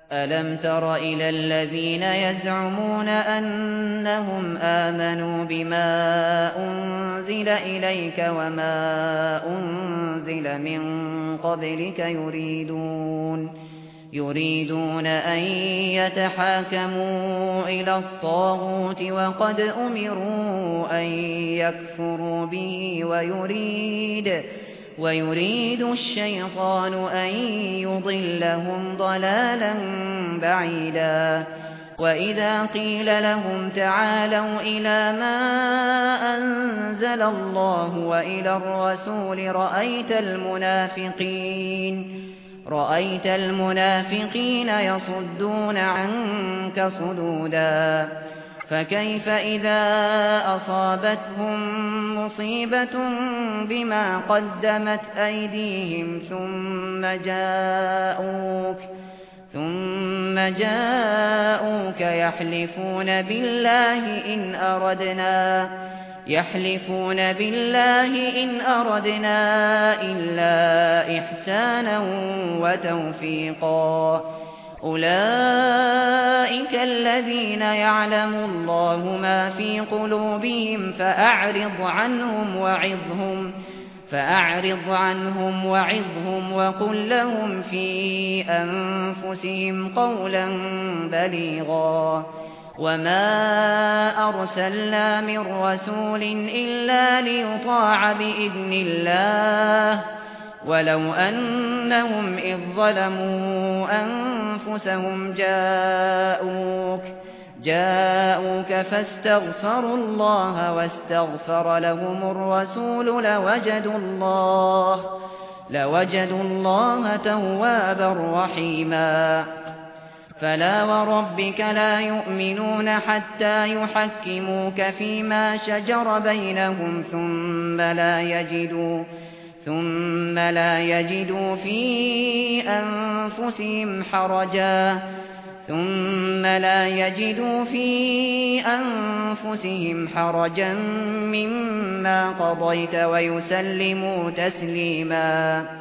أَلَمْ تَرَ إِلَى الَّذِينَ يَزْعُمُونَ أَنَّهُمْ آمَنُوا بِمَا أُنزِلَ إِلَيْكَ وَمَا أُنزِلَ مِن قَبْلِكَ يُرِيدُونَ أَن يَتَحَاكَمُوا إِلَى الطَّاغُوتِ وَقَدْ أُمِرُوا أَن يَكْفُرُوا بِهِ وَيُرِيدُ الشَّيْطَانُ أَن يُضِلَّهُمْ ضَلَالًا بَعِيدًا وَإِذَا قِيلَ لَهُمْ تَعَالَوْا إِلَى مَا أَنزَلَ اللَّهُ وَإِلَى الرَّسُولِ رَأَيْتَ الْمُنَافِقِينَ يَصُدُّونَ عَنكَ صُدُودًا فَكَيْفَ إِذَا أَصَابَتْهُم مُّصِيبَةٌ بِمَا قَدَّمَتْ أَيْدِيهِمْ ثُمَّ جَاءُوكَ يَحْلِفُونَ بِاللَّهِ إِنْ أَرَدْنَا إِلَّا إِحْسَانًا وَتَوْفِيقًا أُولَئِكَ الَّذِينَ يَعْلَمُ اللَّهُ مَا فِي قُلُوبِهِمْ فَأَعْرِضْ عَنْهُمْ وَعِظْهُمْ وَقُل لَّهُمْ فِي أَنفُسِهِمْ قَوْلًا بَلِيغًا وَمَا أَرْسَلْنَا مِن رَّسُولٍ إِلَّا لِيُطَاعَ بِإِذْنِ اللَّهِ وَلَوْ أَنَّهُمْ إِذ ظَّلَمُوا أَنفُسَهُمْ جاءوك فاستغفروا الله واستغفر لهم الرسول لوجدوا الله توابا رحيما فلا وربك لا يؤمنون حتى يحكموك فيما شجر بينهم ثم لا يجدوا في أنفسهم حرجا مما قضيت ويسلموا تسليما